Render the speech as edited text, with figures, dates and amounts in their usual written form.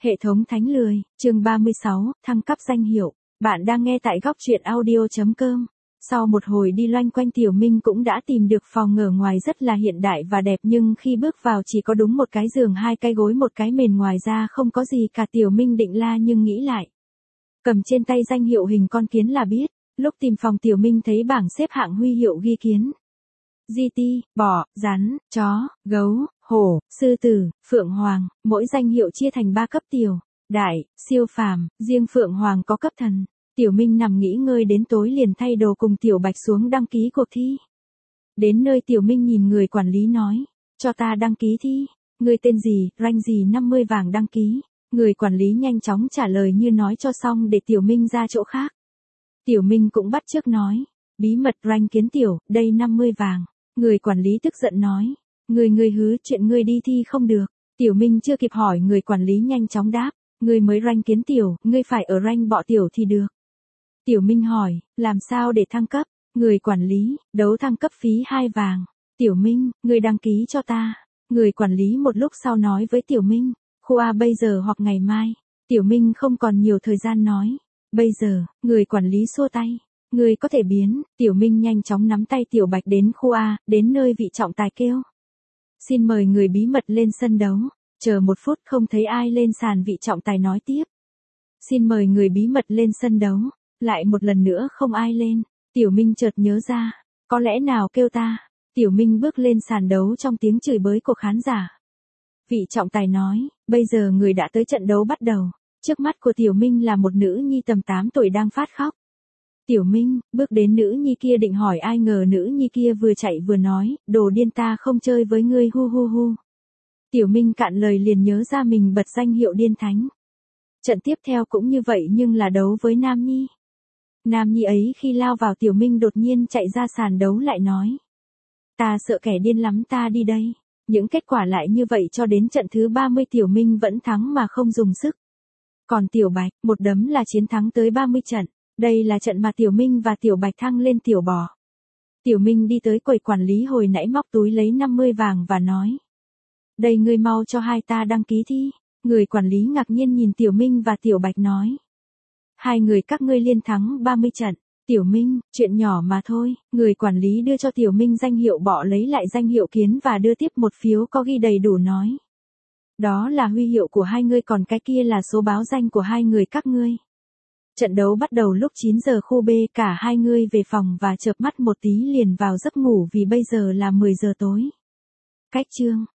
Hệ thống thánh lười, chương 36, thăng cấp danh hiệu. Bạn đang nghe tại góc truyện audio.com. Sau một hồi đi loanh quanh Tiểu Minh cũng đã tìm được phòng ở ngoài rất là hiện đại và đẹp, nhưng khi bước vào chỉ có đúng một cái giường, hai cái gối, một cái mền, ngoài ra không có gì cả. Tiểu Minh định la nhưng nghĩ lại. Cầm trên tay danh hiệu hình con kiến là biết. Lúc tìm phòng Tiểu Minh thấy bảng xếp hạng huy hiệu ghi kiến. GT, bò, rắn, chó, gấu, hổ, sư tử, phượng hoàng, mỗi danh hiệu chia thành 3 cấp: tiểu, đại, siêu phàm, riêng phượng hoàng có cấp thần. Tiểu Minh nằm nghỉ ngơi đến tối liền thay đồ cùng Tiểu Bạch xuống đăng ký cuộc thi. Đến nơi Tiểu Minh nhìn người quản lý nói, cho ta đăng ký thi. Người tên gì, rank gì? 50 vàng đăng ký. Người quản lý nhanh chóng trả lời như nói cho xong để Tiểu Minh ra chỗ khác. Tiểu Minh cũng bắt chước nói, bí mật rank kiến tiểu, đây 50 vàng. Người quản lý tức giận nói, ngươi hứa chuyện ngươi đi thi không được. Tiểu Minh chưa kịp hỏi, người quản lý nhanh chóng đáp, ngươi mới rank kiến tiểu, ngươi phải ở rank bọ tiểu thì được. Tiểu Minh hỏi, làm sao để thăng cấp? Người quản lý, đấu thăng cấp phí 2 vàng. Tiểu Minh, ngươi đăng ký cho ta. Người quản lý một lúc sau nói với Tiểu Minh, khu A bây giờ hoặc ngày mai. Tiểu Minh không còn nhiều thời gian nói, bây giờ. Người quản lý xua tay, người có thể biến. Tiểu Minh nhanh chóng nắm tay Tiểu Bạch đến khu A, đến nơi vị trọng tài kêu. Xin mời người bí mật lên sân đấu. Chờ một phút không thấy ai lên sàn, vị trọng tài nói tiếp. Xin mời người bí mật lên sân đấu. Lại một lần nữa không ai lên. Tiểu Minh chợt nhớ ra, có lẽ nào kêu ta. Tiểu Minh bước lên sàn đấu trong tiếng chửi bới của khán giả. Vị trọng tài nói, bây giờ người đã tới, trận đấu bắt đầu. Trước mắt của Tiểu Minh là một nữ nhi tầm 8 tuổi đang phát khóc. Tiểu Minh bước đến nữ nhi kia định hỏi, ai ngờ nữ nhi kia vừa chạy vừa nói, đồ điên, ta không chơi với ngươi, hu hu hu. Tiểu Minh cạn lời liền nhớ ra mình bật danh hiệu điên thánh. Trận tiếp theo cũng như vậy nhưng là đấu với nam nhi. Nam nhi ấy khi lao vào Tiểu Minh đột nhiên chạy ra sàn đấu lại nói. Ta sợ kẻ điên lắm, ta đi đây. Những kết quả lại như vậy cho đến trận thứ 30 Tiểu Minh vẫn thắng mà không dùng sức. Còn Tiểu Bạch, một đấm là chiến thắng tới 30 trận. Đây là trận mà Tiểu Minh và Tiểu Bạch thăng lên tiểu bò. Tiểu Minh đi tới quầy quản lý hồi nãy, móc túi lấy 50 vàng và nói. Đây, ngươi mau cho hai ta đăng ký thi. Người quản lý ngạc nhiên nhìn Tiểu Minh và Tiểu Bạch nói. Hai người các ngươi liên thắng 30 trận. Tiểu Minh, chuyện nhỏ mà thôi. Người quản lý đưa cho Tiểu Minh danh hiệu bọ, lấy lại danh hiệu kiến và đưa tiếp một phiếu có ghi đầy đủ nói. Đó là huy hiệu của hai ngươi, còn cái kia là số báo danh của hai người các ngươi. Trận đấu bắt đầu lúc 9 giờ khu B, cả hai người về phòng và chợp mắt một tí liền vào giấc ngủ vì bây giờ là 10 giờ tối. Cách chương